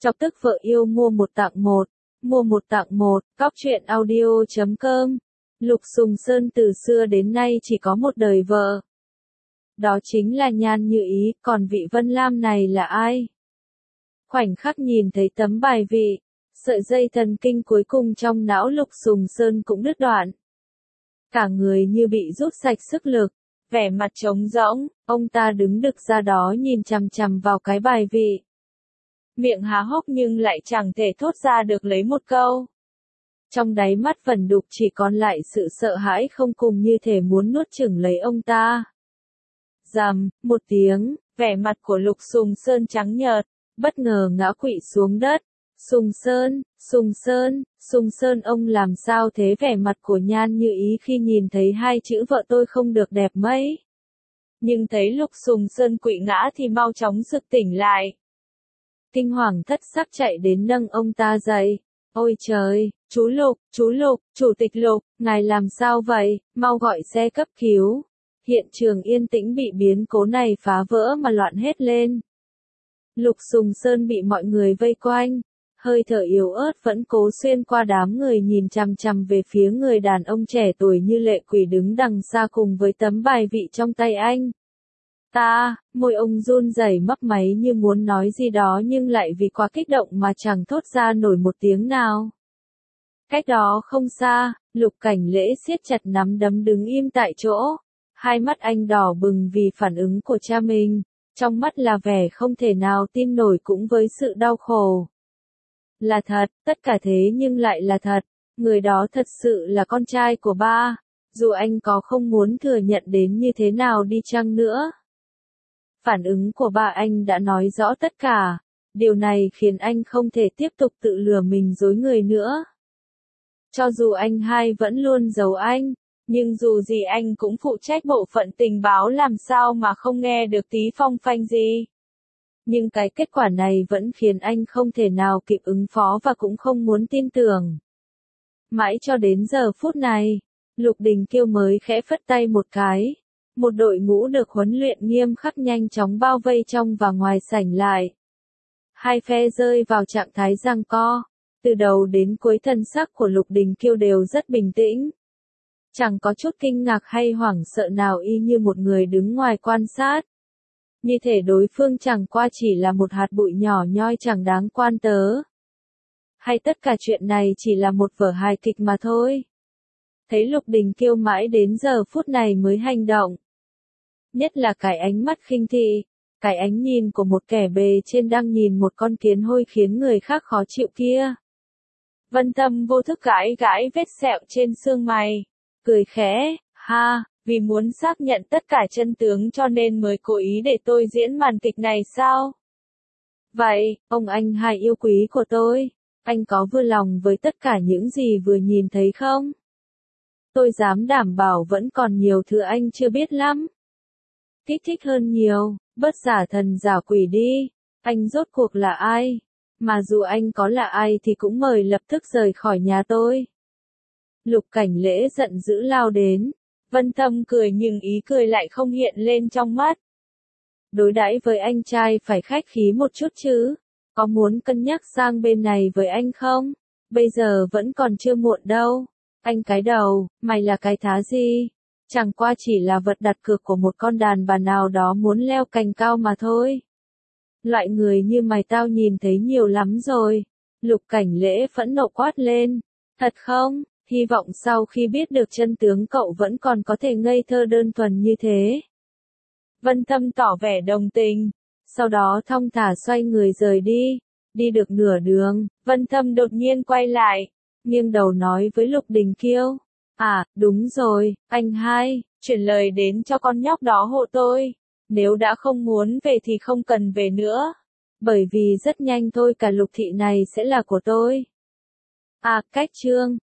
Chọc tức vợ yêu mua một tặng một. Mua một tặng một, Cóc truyện audio.com. Lục Sùng Sơn từ xưa đến nay chỉ có một đời vợ. Đó chính là Nhan Như Ý, còn vị Vân Lam này là ai? Khoảnh khắc nhìn thấy tấm bài vị, sợi dây thần kinh cuối cùng trong não Lục Sùng Sơn cũng đứt đoạn. Cả người như bị rút sạch sức lực, vẻ mặt trống rỗng, ông ta đứng đực ra đó nhìn chằm chằm vào cái bài vị. Miệng há hốc nhưng lại chẳng thể thốt ra được lấy một câu. Trong đáy mắt vẩn đục chỉ còn lại sự sợ hãi không cùng như thể muốn nuốt chửng lấy ông ta. Rầm, một tiếng, vẻ mặt của Lục Sùng Sơn trắng nhợt, bất ngờ ngã quỵ xuống đất. Sùng Sơn, Sùng Sơn, Sùng Sơn ông làm sao thế? Vẻ mặt của Nhan Như Ý khi nhìn thấy hai chữ vợ tôi không được đẹp mấy. Nhưng thấy Lục Sùng Sơn quỵ ngã thì mau chóng sực tỉnh lại. Kinh hoàng thất sắc chạy đến nâng ông ta dậy. Ôi trời, chú Lục, Chủ tịch Lục, ngài làm sao vậy, mau gọi xe cấp cứu. Hiện trường yên tĩnh bị biến cố này phá vỡ mà loạn hết lên. Lục Sùng Sơn bị mọi người vây quanh, hơi thở yếu ớt vẫn cố xuyên qua đám người nhìn chằm chằm về phía người đàn ông trẻ tuổi như lệ quỷ đứng đằng xa cùng với tấm bài vị trong tay anh. Môi ông run rẩy mấp máy như muốn nói gì đó nhưng lại vì quá kích động mà chẳng thốt ra nổi một tiếng nào. Cách đó không xa, Lục Cảnh Lễ siết chặt nắm đấm đứng im tại chỗ. Hai mắt anh đỏ bừng vì phản ứng của cha mình, trong mắt là vẻ không thể nào tin nổi cũng với sự đau khổ. Là thật, tất cả thế nhưng lại là thật, người đó thật sự là con trai của ba, dù anh có không muốn thừa nhận đến như thế nào đi chăng nữa. Phản ứng của ba anh đã nói rõ tất cả, điều này khiến anh không thể tiếp tục tự lừa mình dối người nữa. Cho dù anh hai vẫn luôn giấu anh, nhưng dù gì anh cũng phụ trách bộ phận tình báo làm sao mà không nghe được tí phong phanh gì. Nhưng cái kết quả này vẫn khiến anh không thể nào kịp ứng phó và cũng không muốn tin tưởng. Mãi cho đến giờ phút này, Lục Đình Kiêu mới khẽ phất tay một cái. Một đội ngũ được huấn luyện nghiêm khắc nhanh chóng bao vây trong và ngoài sảnh lại. Hai phe rơi vào trạng thái giằng co. Từ đầu đến cuối thân sắc của Lục Đình Kiêu đều rất bình tĩnh. Chẳng có chút kinh ngạc hay hoảng sợ nào, y như một người đứng ngoài quan sát. Như thể đối phương chẳng qua chỉ là một hạt bụi nhỏ nhoi chẳng đáng quan tớ. Hay tất cả chuyện này chỉ là một vở hài kịch mà thôi. Thấy Lục Đình Kiêu mãi đến giờ phút này mới hành động. Nhất là cái ánh mắt khinh thị, cái ánh nhìn của một kẻ bề trên đang nhìn một con kiến hôi khiến người khác khó chịu kia. Vân Tâm vô thức gãi gãi vết sẹo trên xương mày, cười khẽ, vì muốn xác nhận tất cả chân tướng cho nên mới cố ý để tôi diễn màn kịch này sao? Vậy, ông anh hai yêu quý của tôi, anh có vừa lòng với tất cả những gì vừa nhìn thấy không? Tôi dám đảm bảo vẫn còn nhiều thứ anh chưa biết lắm. Kích thích hơn nhiều, bớt giả thần giả quỷ đi, anh rốt cuộc là ai? Mà dù anh có là ai thì cũng mời lập tức rời khỏi nhà tôi. Lục Cảnh Lễ giận dữ lao đến, Vân Tâm cười nhưng ý cười lại không hiện lên trong mắt. Đối đãi với anh trai phải khách khí một chút chứ, có muốn cân nhắc sang bên này với anh không? Bây giờ vẫn còn chưa muộn đâu. Anh cái đầu, mày là cái thá gì? Chẳng qua chỉ là vật đặt cược của một con đàn bà nào đó muốn leo cành cao mà thôi. Loại người như mày tao nhìn thấy nhiều lắm rồi. Lục Cảnh Lễ phẫn nộ quát lên. Thật không? Hy vọng sau khi biết được chân tướng cậu vẫn còn có thể ngây thơ đơn thuần như thế. Vân Tâm tỏ vẻ đồng tình. Sau đó thong thả xoay người rời đi. Đi được nửa đường, Vân Tâm đột nhiên quay lại. Nghiêng đầu nói với Lục Đình Kiêu. Đúng rồi, anh hai, chuyển lời đến cho con nhóc đó hộ tôi. Nếu đã không muốn về thì không cần về nữa. Bởi vì rất nhanh thôi cả Lục thị này sẽ là của tôi. Cách chương